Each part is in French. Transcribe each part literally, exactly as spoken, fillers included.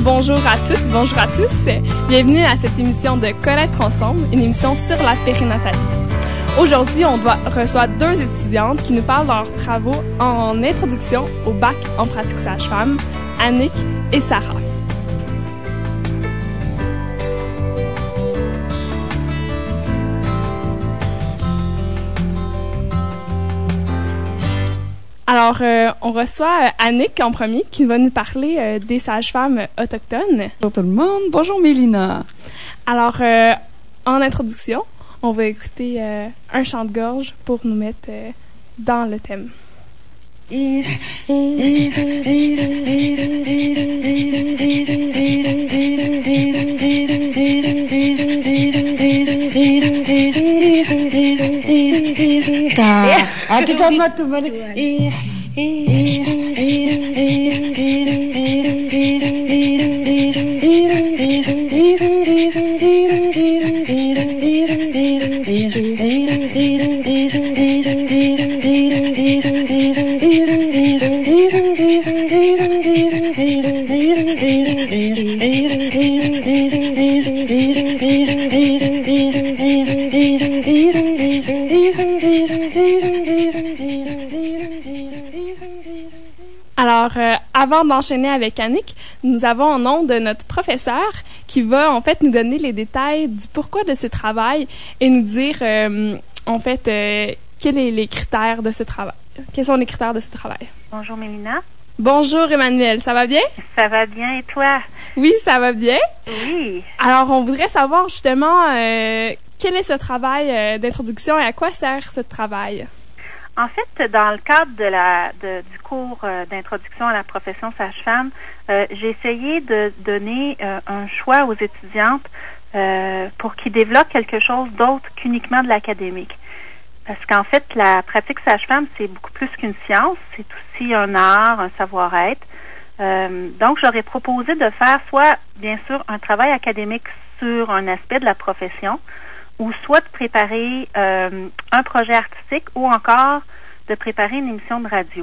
Bonjour à toutes, bonjour à tous. Bienvenue à cette émission de Connaître ensemble, une émission sur la périnatalité. Aujourd'hui, on doit, reçoit deux étudiantes qui nous parlent de leurs travaux en introduction au bac en pratique sage-femme, Annick et Sarah. Alors, euh, on reçoit euh, Annick en premier qui va nous parler euh, des sages-femmes autochtones. Bonjour tout le monde. Bonjour Mélina. Alors, euh, en introduction, on va écouter euh, un chant de gorge pour nous mettre euh, dans le thème. Aquí como tu madre. Alors, euh, avant d'enchaîner avec Annick, nous avons en nom de notre professeur qui va en fait nous donner les détails du pourquoi de ce travail et nous dire euh, en fait euh, quels sont les critères de ce travail. Quels sont les critères de ce travail? Bonjour Mélina. Bonjour Emmanuel, ça va bien? Ça va bien et toi? Oui, ça va bien. Oui. Alors, on voudrait savoir justement euh, quel est ce travail euh, d'introduction et à quoi sert ce travail? En fait, dans le cadre de la de, du cours euh, d'introduction à la profession sage-femme, euh, j'ai essayé de donner euh, un choix aux étudiantes euh, pour qu'ils développent quelque chose d'autre qu'uniquement de l'académique. Parce qu'en fait, la pratique sage-femme, c'est beaucoup plus qu'une science, c'est aussi un art, un savoir-être. Euh, donc, j'aurais proposé de faire soit, bien sûr, un travail académique sur un aspect de la profession, ou soit de préparer euh, un projet artistique ou encore de préparer une émission de radio.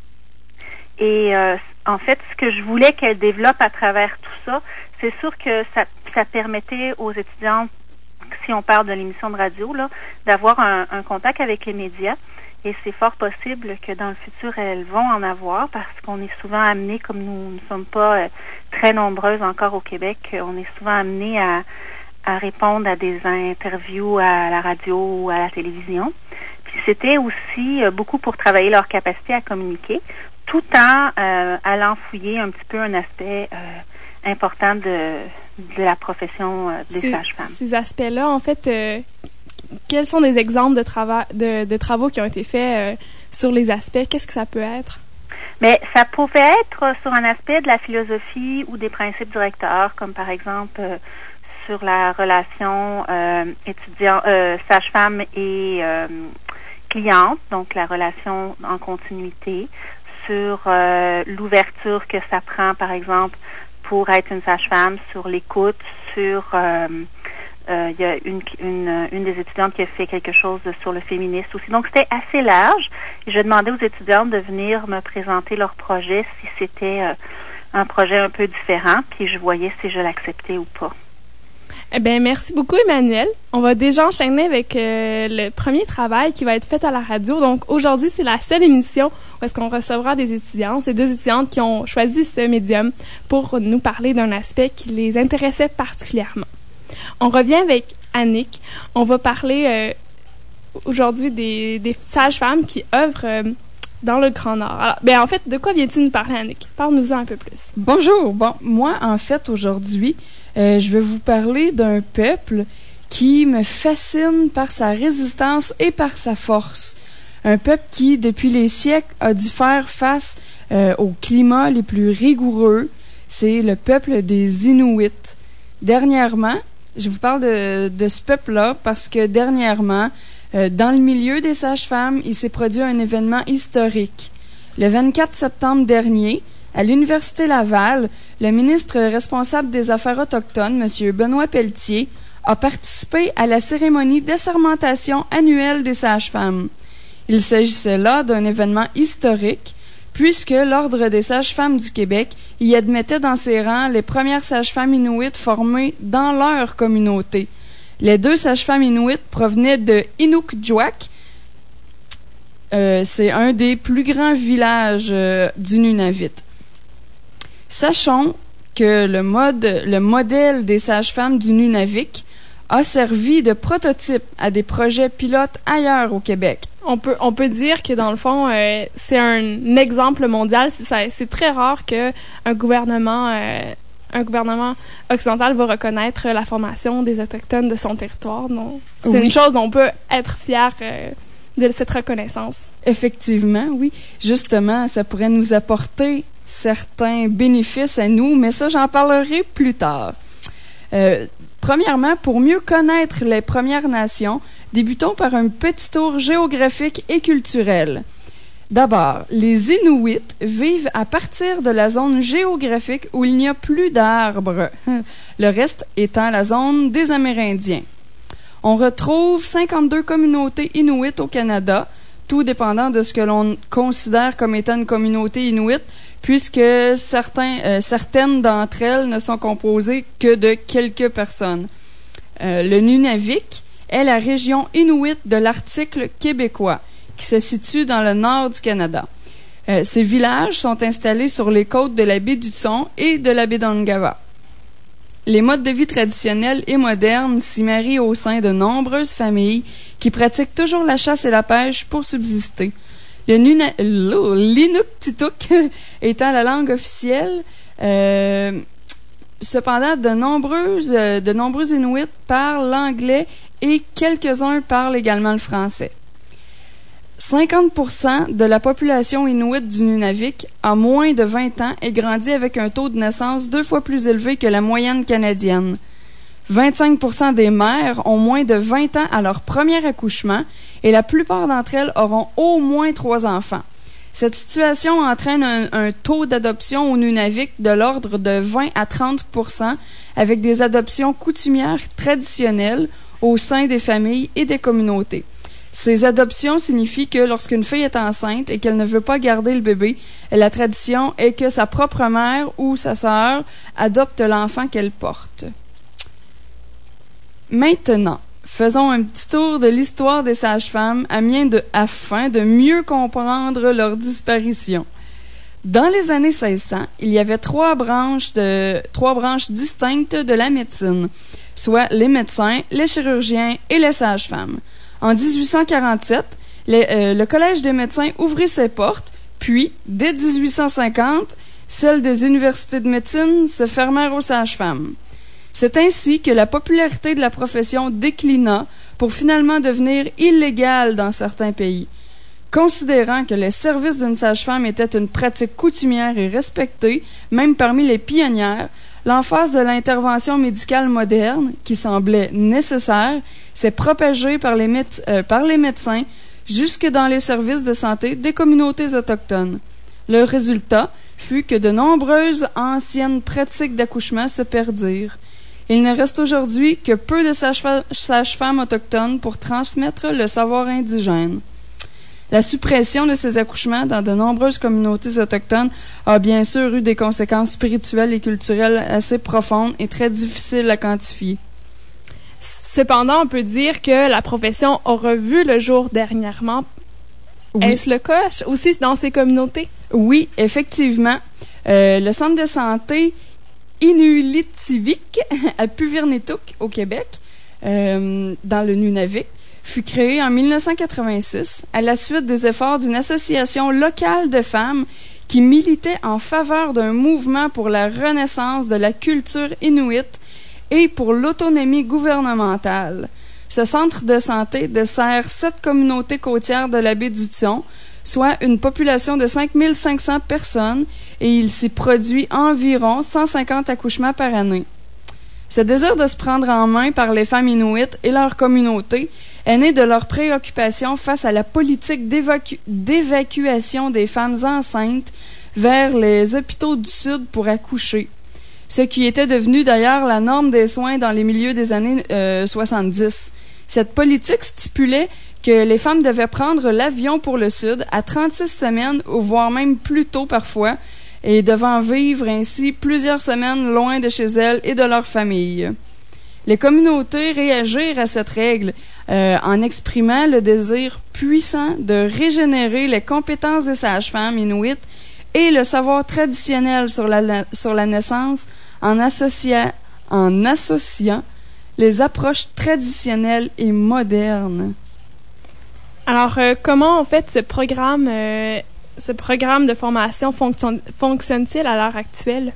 Et euh, en fait, ce que je voulais qu'elle développe à travers tout ça, c'est sûr que ça, ça permettait aux étudiantes, si on parle de l'émission de radio, là, d'avoir un, un contact avec les médias. Et c'est fort possible que dans le futur, elles vont en avoir parce qu'on est souvent amené, comme nous ne sommes pas euh, très nombreuses encore au Québec, on est souvent amené à à répondre à des interviews à la radio ou à la télévision. Puis c'était aussi euh, beaucoup pour travailler leur capacité à communiquer, tout en euh, allant fouiller un petit peu un aspect euh, important de, de la profession euh, des ces, sages-femmes. Ces aspects-là, en fait, euh, quels sont des exemples de, trava- de, de travaux qui ont été faits euh, sur les aspects? Qu'est-ce que ça peut être? Mais ça pouvait être sur un aspect de la philosophie ou des principes directeurs, comme par exemple euh, sur la relation euh, étudiant, euh, sage-femme et euh, cliente, donc la relation en continuité, sur euh, l'ouverture que ça prend, par exemple, pour être une sage-femme, sur l'écoute, sur euh, euh, il y a une, une, une des étudiantes qui a fait quelque chose sur le féminisme aussi. Donc, c'était assez large. Et je demandais aux étudiantes de venir me présenter leur projet si c'était euh, un projet un peu différent, puis je voyais si je l'acceptais ou pas. Eh bien, merci beaucoup, Emmanuel. On va déjà enchaîner avec euh, le premier travail qui va être fait à la radio. Donc, aujourd'hui, c'est la seule émission où est-ce qu'on recevra des étudiants. C'est deux étudiantes qui ont choisi ce médium pour nous parler d'un aspect qui les intéressait particulièrement. On revient avec Annick. On va parler euh, aujourd'hui des, des sages-femmes qui œuvrent euh, dans le Grand Nord. Alors, ben, en fait, de quoi viens-tu nous parler, Annick? Parle-nous-en un peu plus. Bonjour. Bon, moi, en fait, aujourd'hui, Euh, je vais vous parler d'un peuple qui me fascine par sa résistance et par sa force. Un peuple qui, depuis les siècles, a dû faire face euh, aux climats les plus rigoureux. C'est le peuple des Inuits. Dernièrement, je vous parle de, de ce peuple-là parce que dernièrement, euh, dans le milieu des sages-femmes, il s'est produit un événement historique. Le vingt-quatre septembre dernier, à l'Université Laval, le ministre responsable des Affaires autochtones, M. Benoît Pelletier, a participé à la cérémonie d'assermentation annuelle des sages-femmes. Il s'agissait là d'un événement historique puisque l'Ordre des sages-femmes du Québec y admettait dans ses rangs les premières sages-femmes inuites formées dans leur communauté. Les deux sages-femmes inuites provenaient de Inukjuak. Euh, c'est un des plus grands villages euh, du Nunavut. Sachons que le, mode, le modèle des sages-femmes du Nunavik a servi de prototype à des projets pilotes ailleurs au Québec. On peut, on peut dire que, dans le fond, euh, c'est un exemple mondial. C'est, ça, c'est très rare qu'un gouvernement, euh, un gouvernement occidental va reconnaître la formation des Autochtones de son territoire. Donc, c'est oui. une chose dont on peut être fier euh, de cette reconnaissance. Effectivement, oui. Justement, ça pourrait nous apporter certains bénéfices à nous, mais ça, j'en parlerai plus tard. Euh, premièrement, pour mieux connaître les Premières Nations, débutons par un petit tour géographique et culturel. D'abord, les Inuits vivent à partir de la zone géographique où il n'y a plus d'arbres, le reste étant la zone des Amérindiens. On retrouve cinquante-deux communautés Inuits au Canada, tout dépendant de ce que l'on considère comme étant une communauté Inuit, puisque certains, euh, certaines d'entre elles ne sont composées que de quelques personnes. Euh, le Nunavik est la région Inuit de l'Arctique québécois, qui se situe dans le nord du Canada. Euh, ces villages sont installés sur les côtes de la baie d'Hudson et de la baie d'Ongava. Les modes de vie traditionnels et modernes s'y marient au sein de nombreuses familles qui pratiquent toujours la chasse et la pêche pour subsister. Le Nuna- l'Inuktitut étant la langue officielle, euh, cependant, de nombreuses, euh, de nombreux Inuits parlent l'anglais et quelques-uns parlent également le français. cinquante pour cent de la population inuite du Nunavik a moins de vingt ans et grandit avec un taux de naissance deux fois plus élevé que la moyenne canadienne. vingt-cinq pour cent des mères ont moins de vingt ans à leur premier accouchement et la plupart d'entre elles auront au moins trois enfants. Cette situation entraîne un, un taux d'adoption au Nunavik de l'ordre de vingt à trente pour cent avec des adoptions coutumières traditionnelles au sein des familles et des communautés. Ces adoptions signifient que lorsqu'une fille est enceinte et qu'elle ne veut pas garder le bébé, la tradition est que sa propre mère ou sa sœur adopte l'enfant qu'elle porte. Maintenant, faisons un petit tour de l'histoire des sages-femmes afin de mieux comprendre leur disparition. Dans les années seize cents, il y avait trois branches, de, trois branches distinctes de la médecine, soit les médecins, les chirurgiens et les sages-femmes. En dix-huit cent quarante-sept, les, euh, le Collège des médecins ouvrit ses portes, puis, dès dix-huit cent cinquante, celles des universités de médecine se fermèrent aux sages-femmes. C'est ainsi que la popularité de la profession déclina pour finalement devenir illégale dans certains pays. Considérant que les services d'une sage-femme étaient une pratique coutumière et respectée, même parmi les pionnières, l'emphase de l'intervention médicale moderne, qui semblait nécessaire, s'est propagée par les, méde- euh, par les médecins jusque dans les services de santé des communautés autochtones. Le résultat fut que de nombreuses anciennes pratiques d'accouchement se perdirent. Il ne reste aujourd'hui que peu de sage-fa- sages-femmes autochtones pour transmettre le savoir indigène. La suppression de ces accouchements dans de nombreuses communautés autochtones a bien sûr eu des conséquences spirituelles et culturelles assez profondes et très difficiles à quantifier. Cependant, on peut dire que la profession a revu le jour dernièrement. Oui. Est-ce le cas aussi dans ces communautés? Oui, effectivement. Euh, le centre de santé Inulitivik à Puvirnituq, au Québec, euh, dans le Nunavik, fut créé en mille neuf cent quatre-vingt-six à la suite des efforts d'une association locale de femmes qui militait en faveur d'un mouvement pour la renaissance de la culture inuite et pour l'autonomie gouvernementale. Ce centre de santé dessert sept communautés côtières de la baie d'Hudson, soit une population de cinq mille cinq cents personnes, et il s'y produit environ cent cinquante accouchements par année. Ce désir de se prendre en main par les femmes inuites et leur communauté est né de leur préoccupation face à la politique d'évacu- d'évacuation des femmes enceintes vers les hôpitaux du Sud pour accoucher, ce qui était devenu d'ailleurs la norme des soins dans les milieux des années euh, soixante-dix. Cette politique stipulait que les femmes devaient prendre l'avion pour le Sud à trente-six semaines, ou voire même plus tôt parfois, et devant vivre ainsi plusieurs semaines loin de chez elles et de leur famille. Les communautés réagirent à cette règle euh, en exprimant le désir puissant de régénérer les compétences des sages-femmes inuites et le savoir traditionnel sur la, sur la naissance en, associa, en associant les approches traditionnelles et modernes. Alors, euh, comment en fait ce programme, euh, ce programme de formation fonctionne, fonctionne-t-il à l'heure actuelle?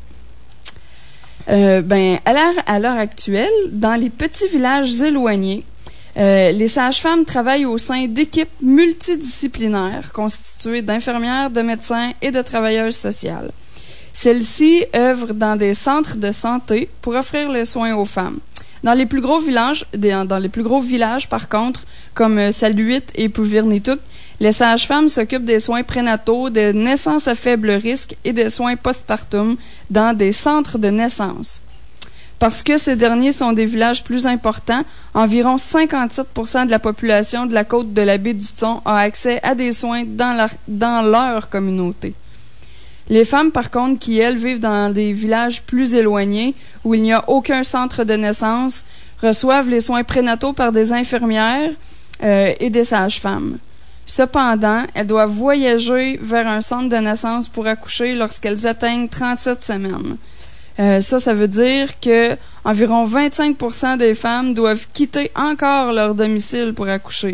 Euh, ben, à l'heure, à l'heure actuelle, dans les petits villages éloignés, euh, les sages-femmes travaillent au sein d'équipes multidisciplinaires constituées d'infirmières, de médecins et de travailleuses sociales. Celles-ci œuvrent dans des centres de santé pour offrir les soins aux femmes. Dans les plus gros villages, dans les plus gros villages, par contre, comme Saluit et Puvirnituk, les sages-femmes s'occupent des soins prénataux, des naissances à faible risque et des soins postpartum dans des centres de naissance. Parce que ces derniers sont des villages plus importants, environ cinquante-sept pour cent de la population de la côte de la baie du Thon a accès à des soins dans leur, dans leur communauté. Les femmes, par contre, qui, elles, vivent dans des villages plus éloignés, où il n'y a aucun centre de naissance, reçoivent les soins prénataux par des infirmières euh, et des sages-femmes. Cependant, elles doivent voyager vers un centre de naissance pour accoucher lorsqu'elles atteignent trente-sept semaines. Euh, ça, ça veut dire que environ vingt-cinq pour cent des femmes doivent quitter encore leur domicile pour accoucher.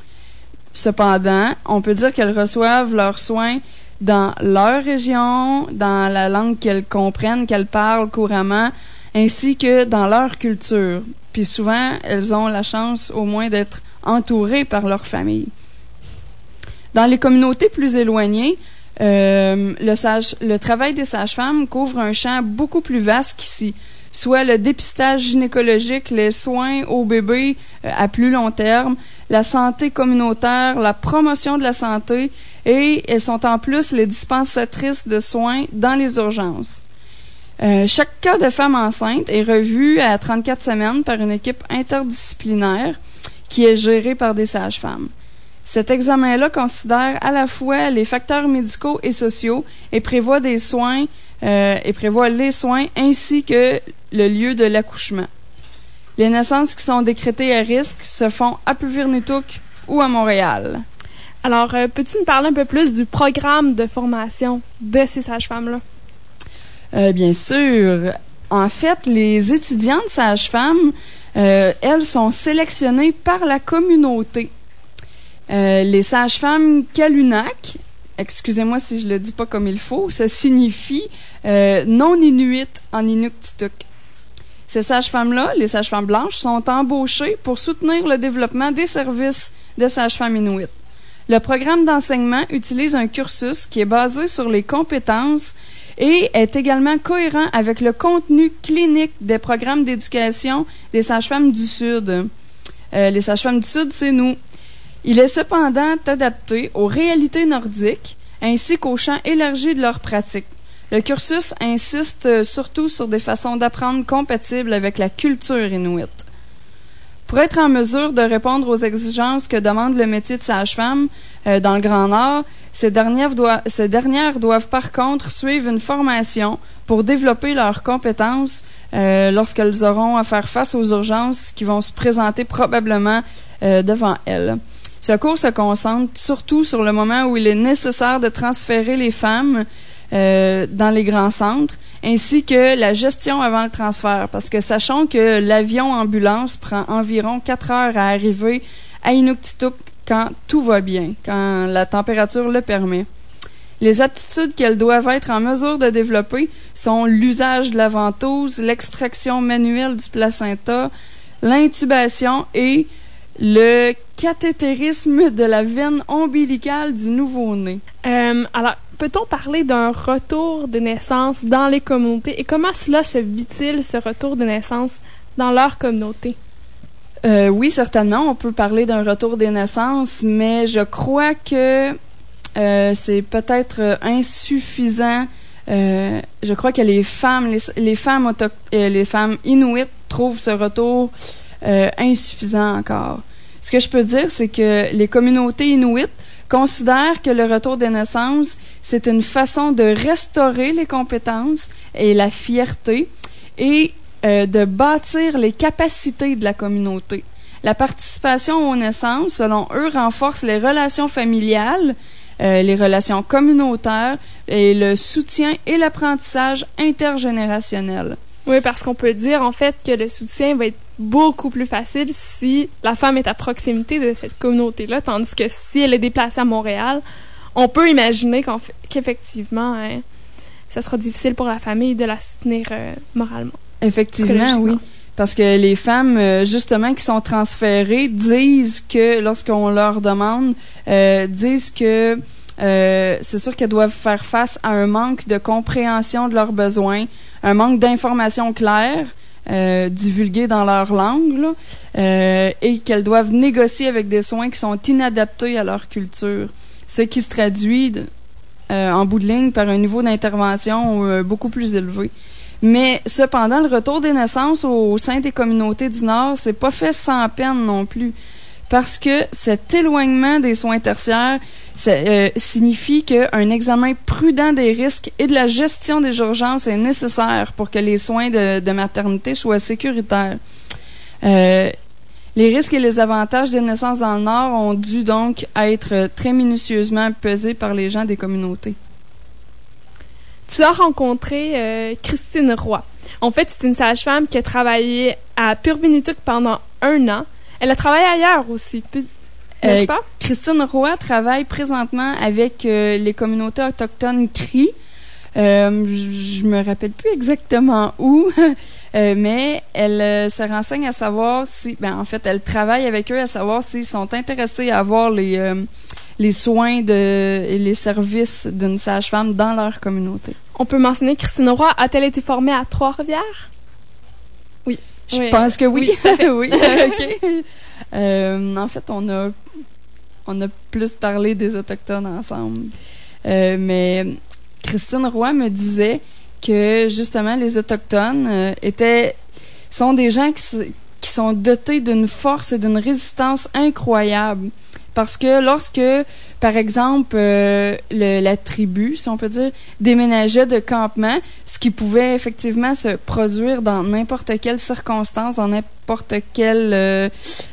Cependant, on peut dire qu'elles reçoivent leurs soins dans leur région, dans la langue qu'elles comprennent, qu'elles parlent couramment, ainsi que dans leur culture. Puis souvent, elles ont la chance au moins d'être entourées par leur famille. Dans les communautés plus éloignées, euh, le, sage, le travail des sages-femmes couvre un champ beaucoup plus vaste qu'ici, soit le dépistage gynécologique, les soins aux bébés euh, à plus long terme, la santé communautaire, la promotion de la santé, et elles sont en plus les dispensatrices de soins dans les urgences. Euh, chaque cas de femme enceinte est revu à trente-quatre semaines par une équipe interdisciplinaire qui est gérée par des sages-femmes. Cet examen-là considère à la fois les facteurs médicaux et sociaux et prévoit des soins euh, et prévoit les soins ainsi que le lieu de l'accouchement. Les naissances qui sont décrétées à risque se font à Puvirnituk ou à Montréal. Alors, euh, peux-tu nous parler un peu plus du programme de formation de ces sages-femmes-là? Euh, bien sûr. En fait, les étudiantes sages-femmes, euh, elles sont sélectionnées par la communauté. Euh, les sages-femmes Kalunak, excusez-moi si je le dis pas comme il faut, ça signifie euh, non-inuit en Inuktitut. Ces sages-femmes-là, les sages-femmes blanches, sont embauchées pour soutenir le développement des services de sages-femmes inuites. Le programme d'enseignement utilise un cursus qui est basé sur les compétences et est également cohérent avec le contenu clinique des programmes d'éducation des sages-femmes du Sud. Euh, les sages-femmes du Sud, c'est nous. Il est cependant adapté aux réalités nordiques ainsi qu'aux champs élargis de leur pratique. Le cursus insiste surtout sur des façons d'apprendre compatibles avec la culture inuite. Pour être en mesure de répondre aux exigences que demande le métier de sage-femme euh, dans le Grand Nord, ces dernières, doivent, ces dernières doivent par contre suivre une formation pour développer leurs compétences euh, lorsqu'elles auront à faire face aux urgences qui vont se présenter probablement euh, devant elles. Ce cours se concentre surtout sur le moment où il est nécessaire de transférer les femmes euh, dans les grands centres, ainsi que la gestion avant le transfert, parce que sachons que l'avion ambulance prend environ quatre heures à arriver à Inuktitut quand tout va bien, quand la température le permet. Les aptitudes qu'elles doivent être en mesure de développer sont l'usage de la ventouse, l'extraction manuelle du placenta, l'intubation et le cathétérisme de la veine ombilicale du nouveau-né. Euh, alors, peut-on parler d'un retour de naissance dans les communautés et comment cela se vit-il, ce retour de naissance dans leur communauté? Euh, oui, certainement, on peut parler d'un retour des naissances, mais je crois que euh, c'est peut-être insuffisant. Euh, je crois que les femmes, les, les femmes autoch- euh, les femmes inuites trouvent ce retour euh, insuffisant encore. Ce que je peux dire, c'est que les communautés inuites considèrent que le retour des naissances, c'est une façon de restaurer les compétences et la fierté et euh, de bâtir les capacités de la communauté. La participation aux naissances, selon eux, renforce les relations familiales, euh, les relations communautaires et le soutien et l'apprentissage intergénérationnel. Oui, parce qu'on peut dire, en fait, que le soutien va être beaucoup plus facile si la femme est à proximité de cette communauté-là, tandis que si elle est déplacée à Montréal, on peut imaginer qu'en fait, qu'effectivement, hein, ça sera difficile pour la famille de la soutenir euh, moralement. Effectivement, oui. Parce que les femmes, euh, justement, qui sont transférées, disent que, lorsqu'on leur demande, euh, disent que euh, c'est sûr qu'elles doivent faire face à un manque de compréhension de leurs besoins, un manque d'informations claires, euh, divulguées dans leur langue, là, euh, et qu'elles doivent négocier avec des soins qui sont inadaptés à leur culture. Ce qui se traduit euh, en bout de ligne par un niveau d'intervention euh, beaucoup plus élevé. Mais cependant, le retour des naissances au sein des communautés du Nord, c'est pas fait sans peine non plus. Parce que cet éloignement des soins tertiaires ça, euh, signifie qu'un examen prudent des risques et de la gestion des urgences est nécessaire pour que les soins de, de maternité soient sécuritaires. Euh, les risques et les avantages des naissances dans le Nord ont dû donc être très minutieusement pesés par les gens des communautés. Tu as rencontré euh, Christine Roy. En fait, c'est une sage-femme qui a travaillé à Purvinituq pendant un an. Elle a travaillé ailleurs aussi, n'est-ce pas? Euh, Christine Roy travaille présentement avec euh, les communautés autochtones Cri. Euh, je me rappelle plus exactement où, euh, mais elle euh, se renseigne à savoir si, ben en fait, elle travaille avec eux à savoir s'ils sont intéressés à avoir les euh, les soins de et les services d'une sage-femme dans leur communauté. On peut mentionner Christine Roy. A-t-elle été formée à Trois-Rivières? Oui. Je oui. pense que oui. Oui, tout à fait. Oui, OK. Euh, en fait, on a on a plus parlé des Autochtones ensemble. Euh, mais Christine Roy me disait que, justement, les Autochtones euh, étaient sont des gens qui, qui sont dotés d'une force et d'une résistance incroyable. Parce que lorsque, par exemple, euh, le, la tribu, si on peut dire, déménageait de campement, ce qui pouvait effectivement se produire dans n'importe quelle circonstance, dans n'importe quelle euh,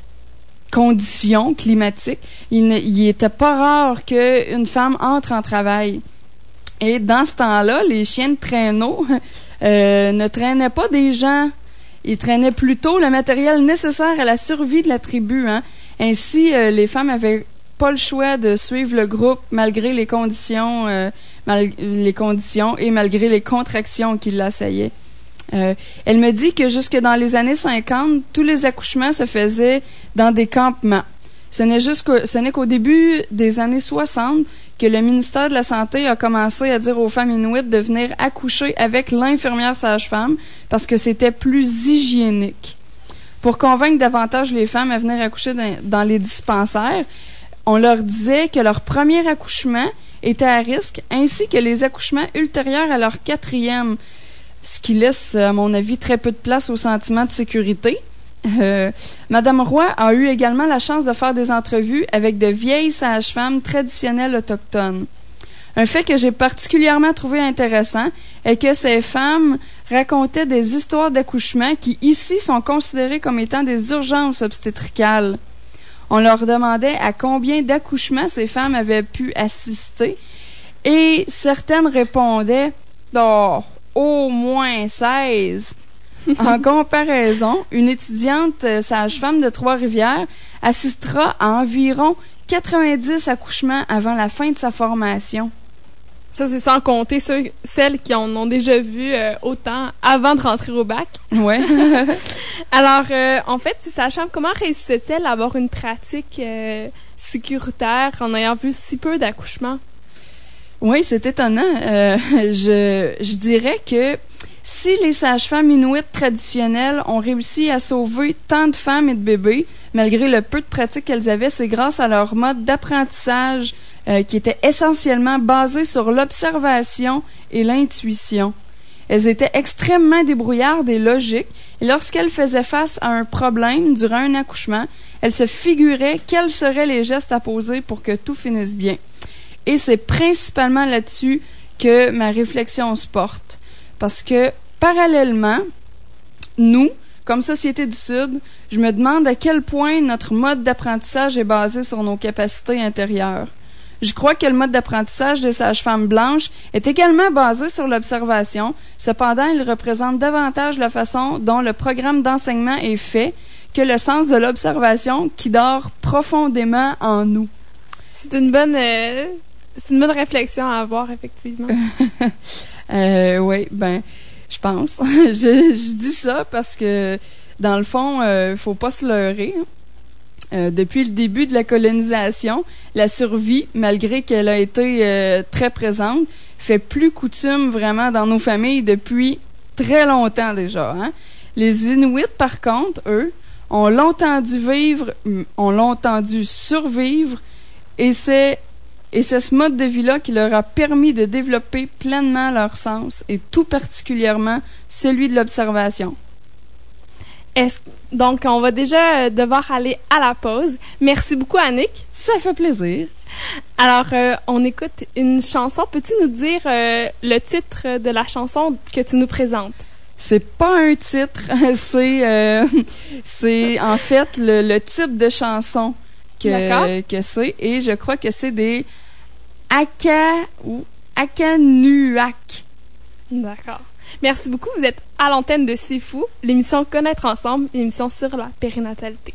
condition climatique, il, ne, il était pas rare qu'une femme entre en travail. Et dans ce temps-là, les chiens de traîneau euh, ne traînaient pas des gens. Ils traînaient plutôt le matériel nécessaire à la survie de la tribu, hein. Ainsi, euh, les femmes avaient pas le choix de suivre le groupe malgré les conditions, euh, mal, les conditions et malgré les contractions qui l'assaillaient. Euh, elle me dit que jusque dans les années cinquante, tous les accouchements se faisaient dans des campements. Ce n'est juste qu'au, ce n'est qu'au début des années soixante que le ministère de la Santé a commencé à dire aux femmes inuites de venir accoucher avec l'infirmière sage-femme parce que c'était plus hygiénique. Pour convaincre davantage les femmes à venir accoucher dans, dans les dispensaires, on leur disait que leur premier accouchement était à risque, ainsi que les accouchements ultérieurs à leur quatrième, ce qui laisse, à mon avis, très peu de place au sentiment de sécurité. Euh, Madame Roy a eu également la chance de faire des entrevues avec de vieilles sages-femmes traditionnelles autochtones. Un fait que j'ai particulièrement trouvé intéressant est que ces femmes racontaient des histoires d'accouchement qui, ici, sont considérées comme étant des urgences obstétricales. On leur demandait à combien d'accouchements ces femmes avaient pu assister et certaines répondaient « Oh, au moins seize ». En comparaison, une étudiante sage-femme de Trois-Rivières assistera à environ quatre-vingt-dix accouchements avant la fin de sa formation. Ça, c'est sans compter ceux, celles qui en ont déjà vu euh, autant avant de rentrer au bac. Ouais. Alors, euh, en fait, ces sages-femmes, comment réussissait-elle à avoir une pratique euh, sécuritaire en ayant vu si peu d'accouchements? Oui, c'est étonnant. Euh, je, je dirais que si les sages-femmes inuites traditionnelles ont réussi à sauver tant de femmes et de bébés, malgré le peu de pratique qu'elles avaient, c'est grâce à leur mode d'apprentissage euh, qui était essentiellement basé sur l'observation et l'intuition. Elles étaient extrêmement débrouillardes et logiques, et lorsqu'elles faisaient face à un problème durant un accouchement, elle se figurait quels seraient les gestes à poser pour que tout finisse bien. Et c'est principalement là-dessus que ma réflexion se porte. Parce que, parallèlement, nous, comme Société du Sud, je me demande à quel point notre mode d'apprentissage est basé sur nos capacités intérieures. Je crois que le mode d'apprentissage des sages-femmes blanches est également basé sur l'observation. Cependant, il représente davantage la façon dont le programme d'enseignement est fait que le sens de l'observation qui dort profondément en nous. C'est une bonne, euh, c'est une bonne réflexion à avoir, effectivement. euh, oui, ben, je pense. je, je dis ça parce que, dans le fond, euh, faut pas se leurrer. Hein. Euh, depuis le début de la colonisation, la survie, malgré qu'elle a été euh, très présente, fait plus coutume vraiment dans nos familles depuis très longtemps déjà. Hein? Les Inuits, par contre, eux, ont longtemps dû vivre, ont longtemps dû survivre, et c'est et c'est ce mode de vie-là qui leur a permis de développer pleinement leur sens, et tout particulièrement celui de l'observation. Est-ce, donc, on va déjà devoir aller à la pause. Merci beaucoup, Annick. Ça fait plaisir. Alors, euh, on écoute une chanson. Peux-tu nous dire euh, le titre de la chanson que tu nous présentes? C'est pas un titre, c'est euh, c'est en fait le, le type de chanson que que c'est, et je crois que c'est des Aka ou Akanuak. D'accord. Merci beaucoup. Vous êtes à l'antenne de C'est Fou, l'émission Connaître ensemble, l'émission sur la périnatalité.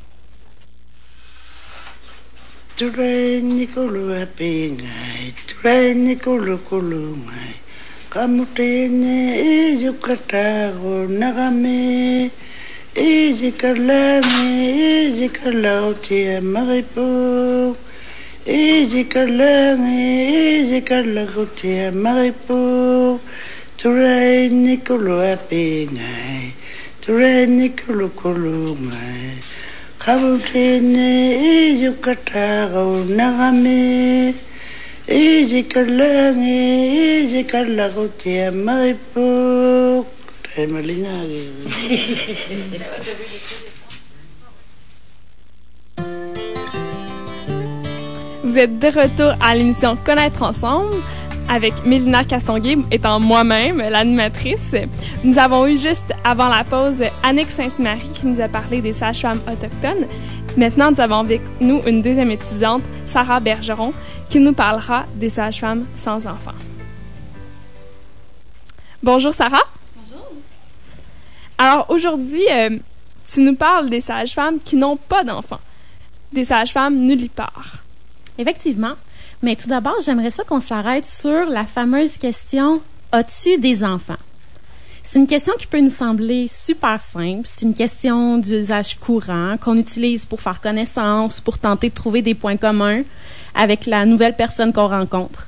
Turai nikulu api ngai, turai nikulu kulu ngai. Kabutene iju katago nagame, iji kalangi, iji kalago tia maripu. Tay malingagi. Vous êtes de retour à l'émission Connaître ensemble, avec Mélina Castonguay étant moi-même l'animatrice. Nous avons eu juste avant la pause Annick Sainte-Marie qui nous a parlé des sages-femmes autochtones. Maintenant, nous avons avec nous une deuxième étudiante, Sarah Bergeron, qui nous parlera des sages-femmes sans enfants. Bonjour Sarah. Bonjour. Alors aujourd'hui, euh, tu nous parles des sages-femmes qui n'ont pas d'enfants, des sages-femmes nullipares. Effectivement. Mais tout d'abord, j'aimerais ça qu'on s'arrête sur la fameuse question « As-tu des enfants? » C'est une question qui peut nous sembler super simple. C'est une question d'usage courant qu'on utilise pour faire connaissance, pour tenter de trouver des points communs avec la nouvelle personne qu'on rencontre.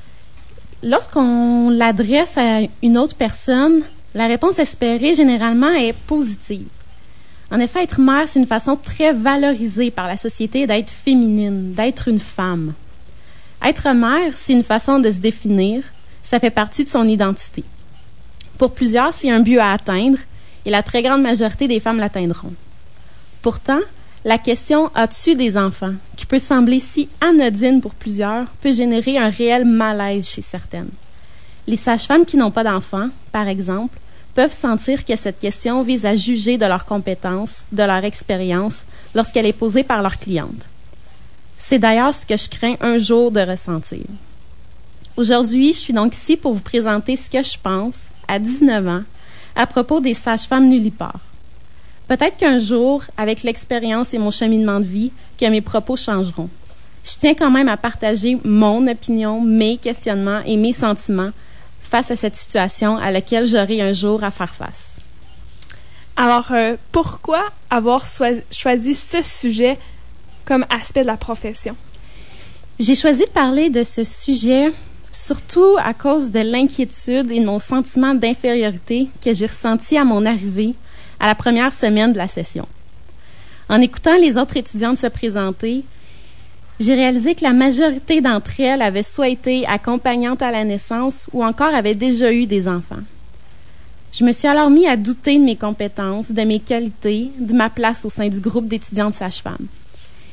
Lorsqu'on l'adresse à une autre personne, la réponse espérée, généralement, est positive. En effet, être mère, c'est une façon très valorisée par la société d'être féminine, d'être une femme. Être mère, c'est une façon de se définir. Ça fait partie de son identité. Pour plusieurs, c'est un but à atteindre et la très grande majorité des femmes l'atteindront. Pourtant, la question « As-tu des enfants ?» qui peut sembler si anodine pour plusieurs, peut générer un réel malaise chez certaines. Les sages-femmes qui n'ont pas d'enfants, par exemple, peuvent sentir que cette question vise à juger de leurs compétences, de leur expérience, lorsqu'elle est posée par leurs clientes. C'est d'ailleurs ce que je crains un jour de ressentir. Aujourd'hui, je suis donc ici pour vous présenter ce que je pense, à dix-neuf ans, à propos des sages-femmes nullipares. Peut-être qu'un jour, avec l'expérience et mon cheminement de vie, que mes propos changeront. Je tiens quand même à partager mon opinion, mes questionnements et mes sentiments face à cette situation à laquelle j'aurai un jour à faire face. Alors, euh, pourquoi avoir soi- choisi ce sujet comme aspect de la profession? J'ai choisi de parler de ce sujet surtout à cause de l'inquiétude et de mon sentiment d'infériorité que j'ai ressenti à mon arrivée à la première semaine de la session. En écoutant les autres étudiantes se présenter, j'ai réalisé que la majorité d'entre elles avaient soit été accompagnantes à la naissance ou encore avaient déjà eu des enfants. Je me suis alors mis à douter de mes compétences, de mes qualités, de ma place au sein du groupe d'étudiantes sages-femmes.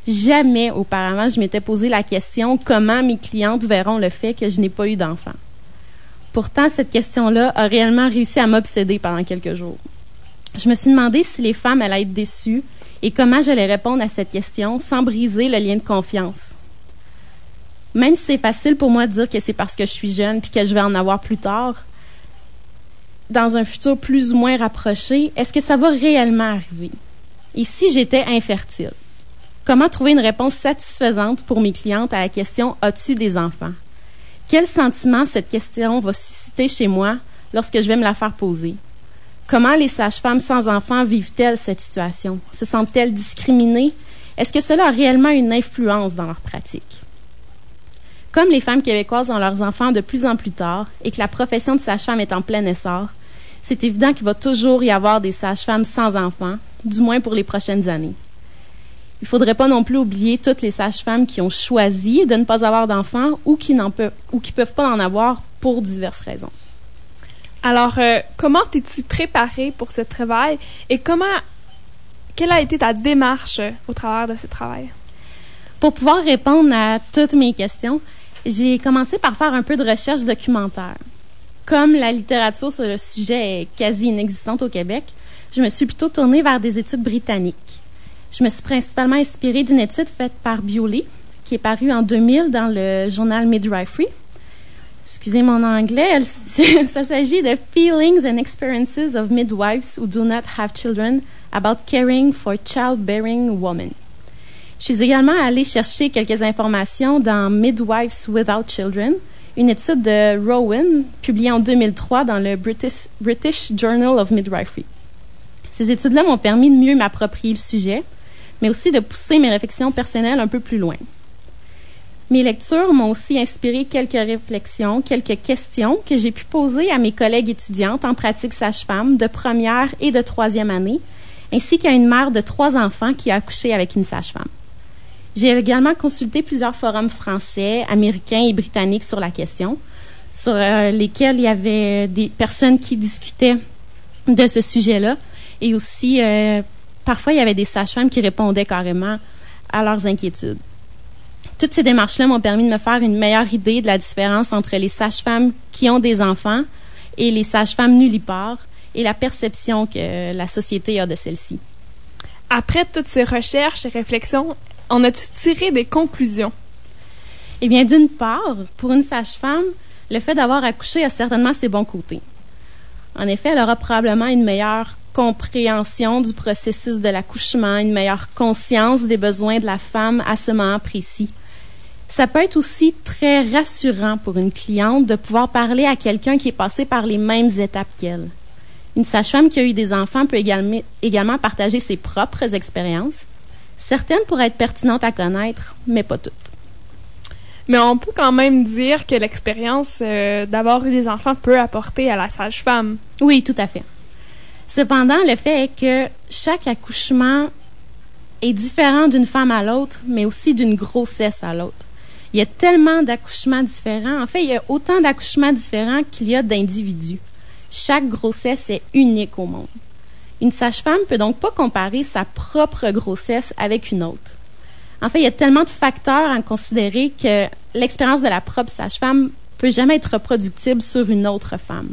Jamais auparavant, je m'étais posé la question comment mes clientes verront le fait que je n'ai pas eu d'enfant. Pourtant, cette question-là a réellement réussi à m'obséder pendant quelques jours. Je me suis demandé si les femmes allaient être déçues et comment j'allais répondre à cette question sans briser le lien de confiance. Même si c'est facile pour moi de dire que c'est parce que je suis jeune puis que je vais en avoir plus tard, dans un futur plus ou moins rapproché, est-ce que ça va réellement arriver? Et si j'étais infertile? Comment trouver une réponse satisfaisante pour mes clientes à la question « As-tu des enfants? » Quel sentiment cette question va susciter chez moi lorsque je vais me la faire poser? Comment les sages-femmes sans enfants vivent-elles cette situation? Se sentent-elles discriminées? Est-ce que cela a réellement une influence dans leur pratique? Comme les femmes québécoises ont leurs enfants de plus en plus tard et que la profession de sage-femme est en plein essor, c'est évident qu'il va toujours y avoir des sages-femmes sans enfants, du moins pour les prochaines années. Il ne faudrait pas non plus oublier toutes les sages-femmes qui ont choisi de ne pas avoir d'enfants ou qui n'en peuvent ou qui peuvent pas en avoir pour diverses raisons. Alors, euh, comment t'es-tu préparée pour ce travail et comment, quelle a été ta démarche au travers de ce travail? Pour pouvoir répondre à toutes mes questions, j'ai commencé par faire un peu de recherche documentaire. Comme la littérature sur le sujet est quasi inexistante au Québec, je me suis plutôt tournée vers des études britanniques. Je me suis principalement inspirée d'une étude faite par Bewley, qui est parue en deux mille dans le journal Midwifery. Excusez mon anglais, elle, ça s'agit de Feelings and Experiences of Midwives Who Do Not Have Children About Caring for Childbearing Women. Je suis également allée chercher quelques informations dans Midwives Without Children, une étude de Rowan, publiée en deux mille trois dans le British, British Journal of Midwifery. Ces études-là m'ont permis de mieux m'approprier le sujet, mais aussi de pousser mes réflexions personnelles un peu plus loin. Mes lectures m'ont aussi inspiré quelques réflexions, quelques questions que j'ai pu poser à mes collègues étudiantes en pratique sage-femme de première et de troisième année, ainsi qu'à une mère de trois enfants qui a accouché avec une sage-femme. J'ai également consulté plusieurs forums français, américains et britanniques sur la question, sur euh, lesquels il y avait des personnes qui discutaient de ce sujet-là, et aussi, euh, parfois, il y avait des sages-femmes qui répondaient carrément à leurs inquiétudes. Toutes ces démarches-là m'ont permis de me faire une meilleure idée de la différence entre les sages-femmes qui ont des enfants et les sages-femmes nullipares et la perception que la société a de celles-ci. Après toutes ces recherches et réflexions, en as-tu tiré des conclusions? Eh bien, d'une part, pour une sage-femme, le fait d'avoir accouché a certainement ses bons côtés. En effet, elle aura probablement une meilleure compréhension du processus de l'accouchement, une meilleure conscience des besoins de la femme à ce moment précis. Ça peut être aussi très rassurant pour une cliente de pouvoir parler à quelqu'un qui est passé par les mêmes étapes qu'elle. Une sage-femme qui a eu des enfants peut également, également partager ses propres expériences. Certaines pourraient être pertinentes à connaître, mais pas toutes. Mais on peut quand même dire que l'expérience euh, d'avoir eu des enfants peut apporter à la sage-femme. Oui, tout à fait. Cependant, le fait est que chaque accouchement est différent d'une femme à l'autre, mais aussi d'une grossesse à l'autre. Il y a tellement d'accouchements différents. En fait, il y a autant d'accouchements différents qu'il y a d'individus. Chaque grossesse est unique au monde. Une sage-femme peut donc pas comparer sa propre grossesse avec une autre. En fait, il y a tellement de facteurs à considérer que l'expérience de la propre sage-femme peut jamais être reproductible sur une autre femme.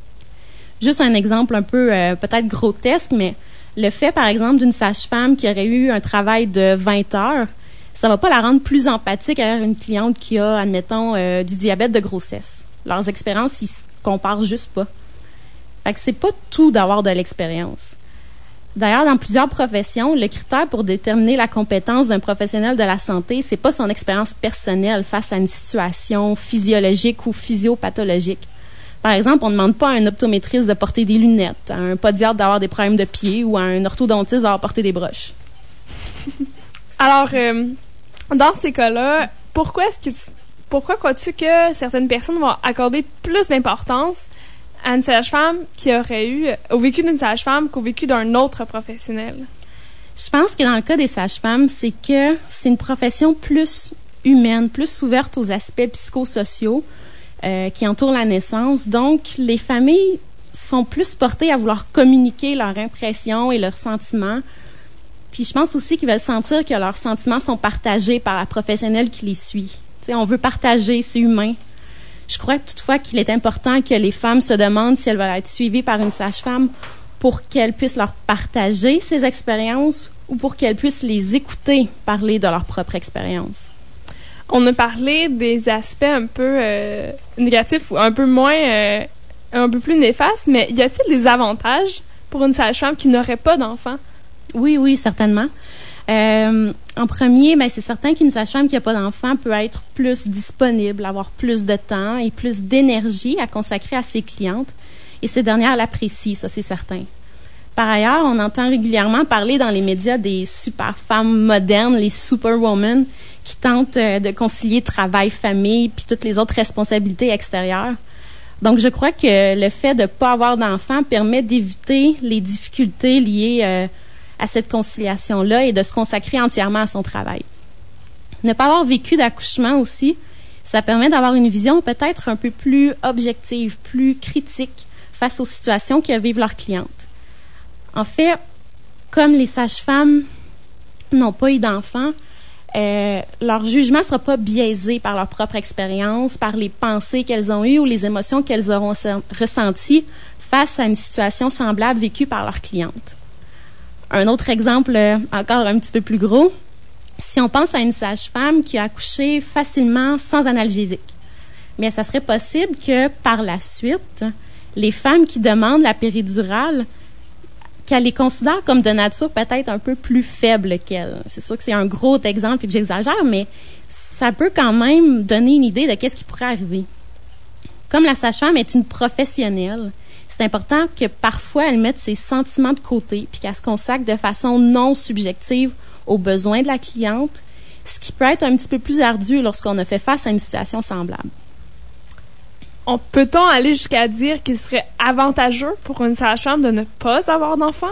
Juste un exemple un peu euh, peut-être grotesque, mais le fait, par exemple, d'une sage-femme qui aurait eu un travail de vingt heures, ça va pas la rendre plus empathique envers une cliente qui a, admettons, euh, du diabète de grossesse. Leurs expériences, ils se comparent juste pas. Fait que c'est pas tout d'avoir de l'expérience. D'ailleurs, dans plusieurs professions, le critère pour déterminer la compétence d'un professionnel de la santé, c'est pas son expérience personnelle face à une situation physiologique ou physiopathologique. Par exemple, on ne demande pas à un optométriste de porter des lunettes, à un podiatre d'avoir des problèmes de pied ou à un orthodontiste d'avoir porté des broches. Alors, euh, dans ces cas-là, pourquoi est-ce que tu, pourquoi crois-tu que certaines personnes vont accorder plus d'importance à une sage-femme qui aurait eu au vécu d'une sage-femme qu'au vécu d'un autre professionnel? Je pense que dans le cas des sages-femmes, c'est que c'est une profession plus humaine, plus ouverte aux aspects psychosociaux euh, qui entourent la naissance. Donc, les familles sont plus portées à vouloir communiquer leurs impressions et leurs sentiments. Puis je pense aussi qu'ils veulent sentir que leurs sentiments sont partagés par la professionnelle qui les suit. Tu sais, on veut partager, c'est humain. Je crois toutefois qu'il est important que les femmes se demandent si elles veulent être suivies par une sage-femme pour qu'elle puisse leur partager ses expériences ou pour qu'elle puisse les écouter parler de leur propre expérience. On a parlé des aspects un peu euh, négatifs ou un peu moins, euh, un peu plus néfastes, mais y a-t-il des avantages pour une sage-femme qui n'aurait pas d'enfant? Oui, oui, certainement. Euh, en premier, ben, c'est certain qu'une sage-femme qui n'a pas d'enfant peut être plus disponible, avoir plus de temps et plus d'énergie à consacrer à ses clientes. Et ces dernières l'apprécient, ça c'est certain. Par ailleurs, on entend régulièrement parler dans les médias des super femmes modernes, les superwomen, qui tentent euh, de concilier travail, famille, puis toutes les autres responsabilités extérieures. Donc, je crois que le fait de ne pas avoir d'enfant permet d'éviter les difficultés liées euh, à cette conciliation-là et de se consacrer entièrement à son travail. Ne pas avoir vécu d'accouchement aussi, ça permet d'avoir une vision peut-être un peu plus objective, plus critique face aux situations que vivent leurs clientes. En fait, comme les sages-femmes n'ont pas eu d'enfants, euh, leur jugement ne sera pas biaisé par leur propre expérience, par les pensées qu'elles ont eues ou les émotions qu'elles auront ressenties face à une situation semblable vécue par leurs clientes. Un autre exemple, euh, encore un petit peu plus gros, si on pense à une sage-femme qui a accouché facilement sans analgésique, bien, ça serait possible que par la suite, les femmes qui demandent la péridurale, qu'elle les considère comme de nature peut-être un peu plus faible qu'elle. C'est sûr que c'est un gros exemple et que j'exagère, mais ça peut quand même donner une idée de qu'est-ce qui pourrait arriver. Comme la sage-femme est une professionnelle, c'est important que parfois elle mette ses sentiments de côté puis qu'elle se consacre de façon non subjective aux besoins de la cliente, ce qui peut être un petit peu plus ardu lorsqu'on a fait face à une situation semblable. On peut-on aller jusqu'à dire qu'il serait avantageux pour une sage-femme de ne pas avoir d'enfant?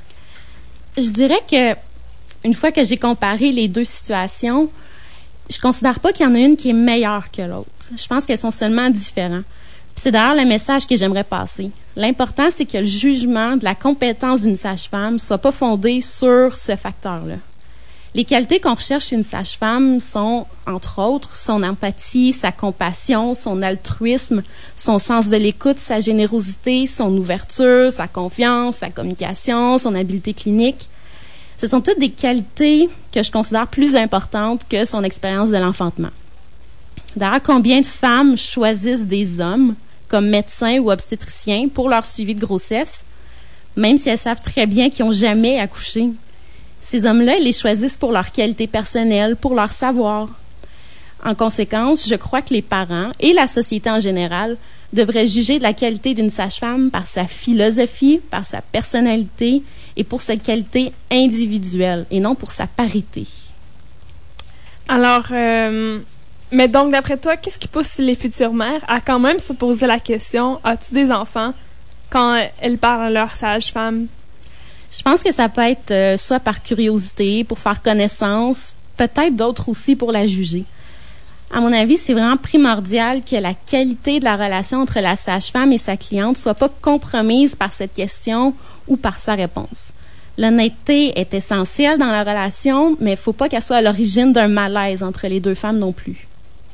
Je dirais que, une fois que j'ai comparé les deux situations, je considère pas qu'il y en a une qui est meilleure que l'autre. Je pense qu'elles sont seulement différentes. Puis c'est d'ailleurs le message que j'aimerais passer. L'important, c'est que le jugement de la compétence d'une sage-femme soit pas fondé sur ce facteur-là. Les qualités qu'on recherche chez une sage-femme sont, entre autres, son empathie, sa compassion, son altruisme, son sens de l'écoute, sa générosité, son ouverture, sa confiance, sa communication, son habileté clinique. Ce sont toutes des qualités que je considère plus importantes que son expérience de l'enfantement. D'ailleurs, combien de femmes choisissent des hommes comme médecins ou obstétriciens pour leur suivi de grossesse, même si elles savent très bien qu'ils n'ont jamais accouché? Ces hommes-là, ils les choisissent pour leur qualité personnelle, pour leur savoir. En conséquence, je crois que les parents et la société en général devraient juger de la qualité d'une sage-femme par sa philosophie, par sa personnalité et pour sa qualité individuelle et non pour sa parité. Alors, euh, mais donc, d'après toi, qu'est-ce qui pousse les futures mères à quand même se poser la question « As-tu des enfants ?» quand elles parlent à leur sage-femme? Je pense que ça peut être euh, soit par curiosité, pour faire connaissance, peut-être d'autres aussi pour la juger. À mon avis, c'est vraiment primordial que la qualité de la relation entre la sage-femme et sa cliente soit pas compromise par cette question ou par sa réponse. L'honnêteté est essentielle dans la relation, mais il faut pas qu'elle soit à l'origine d'un malaise entre les deux femmes non plus.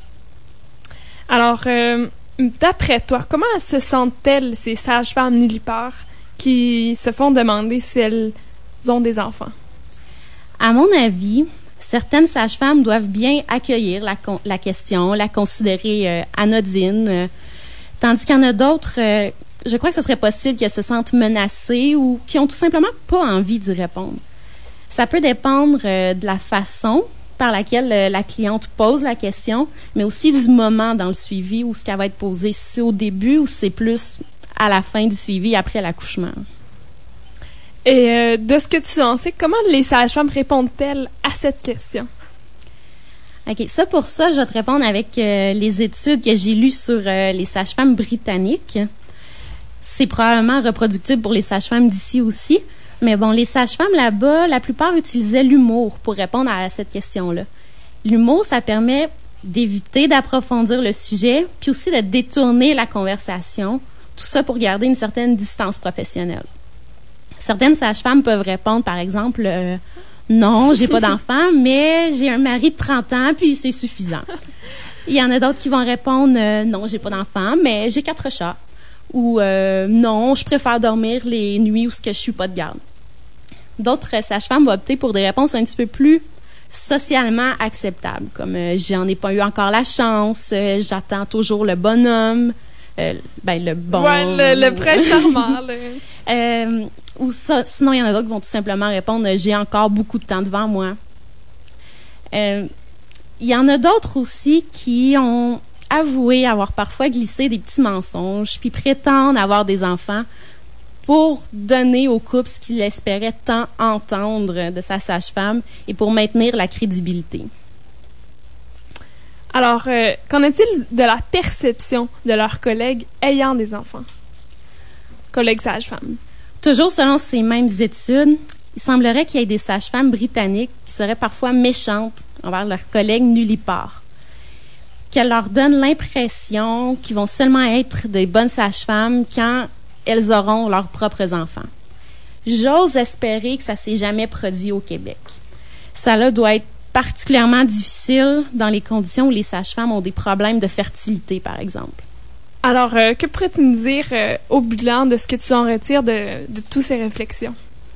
Alors, euh, d'après toi, comment se sentent-elles, ces sages-femmes nullipares, qui se font demander si elles ont des enfants? À mon avis, certaines sages-femmes doivent bien accueillir la, con- la question, la considérer euh, anodine, euh, tandis qu'il y en a d'autres, euh, je crois que ce serait possible qu'elles se sentent menacées ou qui ont tout simplement pas envie d'y répondre. Ça peut dépendre euh, de la façon par laquelle euh, la cliente pose la question, mais aussi du moment dans le suivi où ce qu'elle va être posée, si c'est au début ou si c'est plus à la fin du suivi, après l'accouchement. Et euh, de ce que tu en sais, comment les sages-femmes répondent-elles à cette question? OK, ça pour ça, je vais te répondre avec euh, les études que j'ai lues sur euh, les sages-femmes britanniques. C'est probablement reproductible pour les sages-femmes d'ici aussi, mais bon, les sages-femmes là-bas, la plupart utilisaient l'humour pour répondre à cette question-là. L'humour, ça permet d'éviter d'approfondir le sujet, puis aussi de détourner la conversation. Tout ça pour garder une certaine distance professionnelle. Certaines sages-femmes peuvent répondre, par exemple, euh, Non, j'ai pas d'enfant, mais j'ai un mari de trente ans, puis c'est suffisant. Il y en a d'autres qui vont répondre euh, non, j'ai pas d'enfant, mais j'ai quatre chats. Ou euh, non, je préfère dormir les nuits où ce que je suis pas de garde. D'autres sages-femmes vont opter pour des réponses un petit peu plus socialement acceptables, comme euh, j'en ai pas eu encore la chance, euh, j'attends toujours le bonhomme, euh, ben le bon. Ouais, le, le prince charmant. Là. euh, ou ça, sinon il y en a d'autres qui vont tout simplement répondre j'ai encore beaucoup de temps devant moi. Euh, il y en a d'autres aussi qui ont avoué avoir parfois glissé des petits mensonges puis prétendent avoir des enfants pour donner au couple ce qu'il espérait tant entendre de sa sage-femme et pour maintenir la crédibilité. Alors, euh, qu'en est-il de la perception de leurs collègues ayant des enfants? Collègues sages-femmes. Toujours selon ces mêmes études, il semblerait qu'il y ait des sages-femmes britanniques qui seraient parfois méchantes envers leurs collègues nullipares, qu'elles leur donnent l'impression qu'ils vont seulement être des bonnes sages-femmes quand elles auront leurs propres enfants. J'ose espérer que ça s'est jamais produit au Québec. Ça là doit être particulièrement difficile dans les conditions où les sages-femmes ont des problèmes de fertilité, par exemple. Alors, euh, que pourrais-tu nous dire euh, au bilan de ce que tu en retires de, de toutes ces réflexions?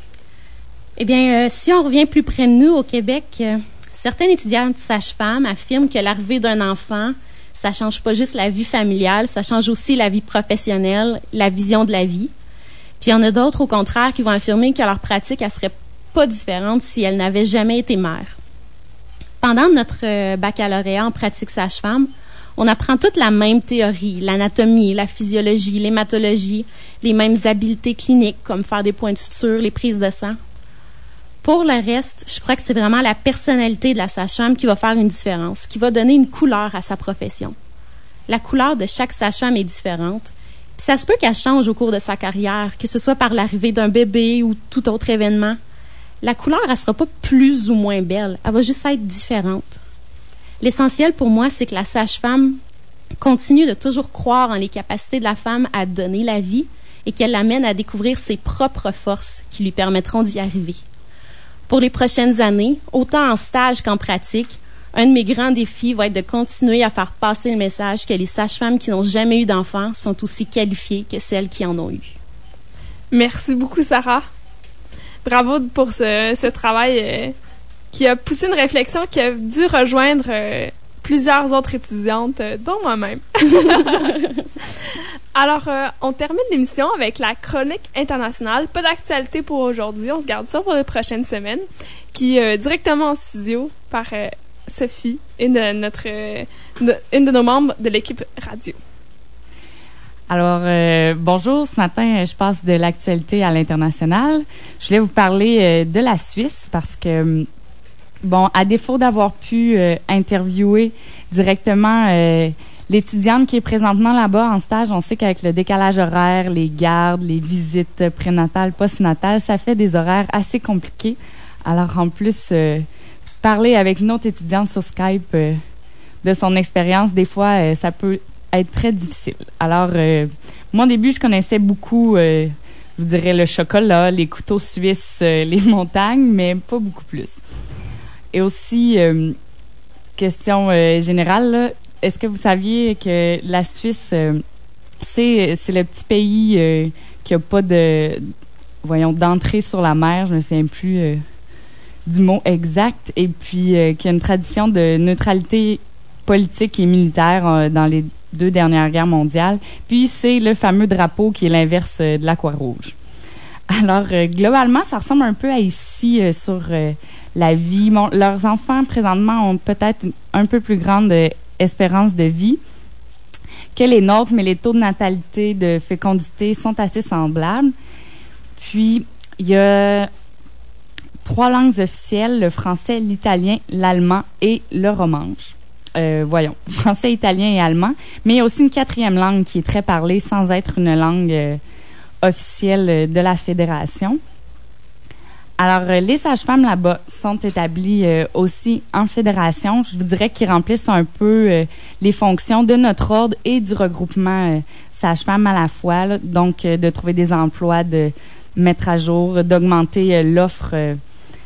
Eh bien, euh, si on revient plus près de nous, au Québec, euh, certaines étudiantes sages-femmes affirment que l'arrivée d'un enfant, ça change pas juste la vie familiale, ça change aussi la vie professionnelle, la vision de la vie. Puis il y en a d'autres, au contraire, qui vont affirmer que leur pratique, elle serait pas différente si elles n'avaient jamais été mères. Pendant notre euh, baccalauréat en pratique sage-femme, on apprend toute la même théorie, l'anatomie, la physiologie, l'hématologie, les mêmes habiletés cliniques, comme faire des points de suture, les prises de sang. Pour le reste, je crois que c'est vraiment la personnalité de la sage-femme qui va faire une différence, qui va donner une couleur à sa profession. La couleur de chaque sage-femme est différente, puis ça se peut qu'elle change au cours de sa carrière, que ce soit par l'arrivée d'un bébé ou tout autre événement. La couleur, elle sera pas plus ou moins belle, elle va juste être différente. L'essentiel pour moi, c'est que la sage-femme continue de toujours croire en les capacités de la femme à donner la vie et qu'elle l'amène à découvrir ses propres forces qui lui permettront d'y arriver. Pour les prochaines années, autant en stage qu'en pratique, un de mes grands défis va être de continuer à faire passer le message que les sages-femmes qui n'ont jamais eu d'enfants sont aussi qualifiées que celles qui en ont eu. Merci beaucoup, Sarah. Bravo pour ce, ce travail euh, qui a poussé une réflexion qui a dû rejoindre euh, plusieurs autres étudiantes, euh, dont moi-même. Alors, euh, on termine l'émission avec la chronique internationale. Pas d'actualité pour aujourd'hui, on se garde ça pour les prochaines semaines, qui est euh, directement en studio par euh, Sophie, une de, notre, euh, de, une de nos membres de l'équipe radio. Alors, euh, bonjour. Ce matin, je passe de l'actualité à l'international. Je voulais vous parler euh, de la Suisse parce que, bon, à défaut d'avoir pu euh, interviewer directement euh, l'étudiante qui est présentement là-bas en stage, on sait qu'avec le décalage horaire, les gardes, les visites prénatales, postnatales, ça fait des horaires assez compliqués. Alors, en plus, euh, parler avec une autre étudiante sur Skype euh, de son expérience, des fois, euh, ça peut être très difficile. Alors, euh, moi, au début, je connaissais beaucoup, euh, je vous dirais, le chocolat, les couteaux suisses, euh, les montagnes, mais pas beaucoup plus. Et aussi, euh, question euh, générale, là, est-ce que vous saviez que la Suisse, euh, c'est, c'est le petit pays euh, qui n'a pas de, voyons, d'entrée sur la mer, je ne me souviens plus euh, du mot exact, et puis euh, qui a une tradition de neutralité politique et militaire euh, dans les deux dernières guerres mondiales. Puis, c'est le fameux drapeau qui est l'inverse euh, de la Croix-Rouge. Alors, euh, globalement, ça ressemble un peu à ici euh, sur euh, la vie. Bon, leurs enfants, présentement, ont peut-être une, un peu plus grande euh, espérance de vie que les nôtres, mais les taux de natalité, de fécondité sont assez semblables. Puis, il y a trois langues officielles, le français, l'italien, l'allemand et le romanche. Euh, voyons, français, italien et allemand. Mais il y a aussi une quatrième langue qui est très parlée sans être une langue euh, officielle de la Fédération. Alors, euh, les sages-femmes là-bas sont établies euh, aussi en fédération. Je vous dirais qu'ils remplissent un peu euh, les fonctions de notre ordre et du regroupement euh, sages-femmes à la fois. Là. Donc, euh, de trouver des emplois, de mettre à jour, d'augmenter euh, l'offre euh,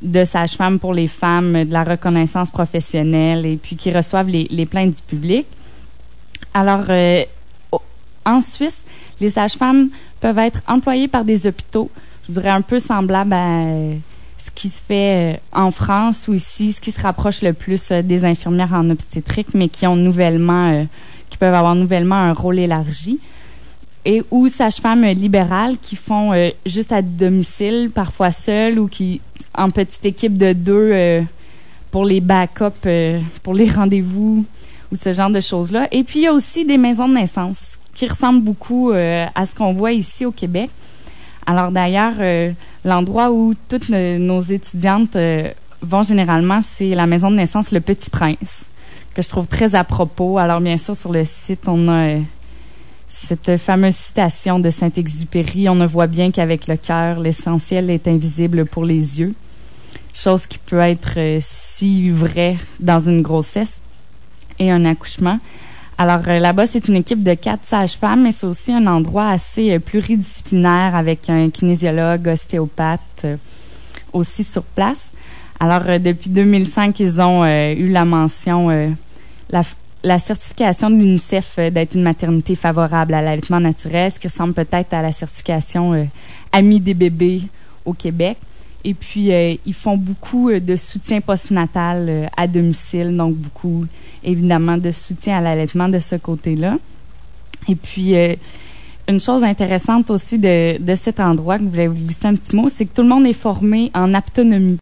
de sages-femmes pour les femmes, de la reconnaissance professionnelle et puis qui reçoivent les, les plaintes du public. Alors, euh, en Suisse, les sages-femmes peuvent être employées par des hôpitaux, je dirais un peu semblable à euh, ce qui se fait euh, en France ou ici, ce qui se rapproche le plus euh, des infirmières en obstétrique, mais qui ont nouvellement, euh, qui peuvent avoir nouvellement un rôle élargi. Et ou sages-femmes libérales qui font euh, juste à domicile, parfois seules ou qui en petite équipe de deux euh, pour les backups, euh, pour les rendez-vous ou ce genre de choses-là. Et puis, il y a aussi des maisons de naissance qui ressemblent beaucoup euh, à ce qu'on voit ici au Québec. Alors d'ailleurs, euh, l'endroit où toutes nos, nos étudiantes euh, vont généralement, c'est la maison de naissance Le Petit Prince, que je trouve très à propos. Alors bien sûr, sur le site, on a euh, cette fameuse citation de Saint-Exupéry, on ne voit bien qu'avec le cœur, l'essentiel est invisible pour les yeux. Chose qui peut être euh, si vraie dans une grossesse et un accouchement. Alors euh, là-bas, c'est une équipe de quatre sages-femmes, mais c'est aussi un endroit assez euh, pluridisciplinaire avec un kinésiologue, ostéopathe euh, aussi sur place. Alors euh, depuis deux mille cinq, ils ont euh, eu la mention, euh, la la certification de l'UNICEF euh, d'être une maternité favorable à l'allaitement naturel, ce qui ressemble peut-être à la certification euh, Amis des bébés au Québec. Et puis, euh, ils font beaucoup euh, de soutien postnatal euh, à domicile, donc beaucoup, évidemment, de soutien à l'allaitement de ce côté-là. Et puis, euh, une chose intéressante aussi de, de cet endroit, que je voulais vous glisser un petit mot, c'est que tout le monde est formé en aptonomie.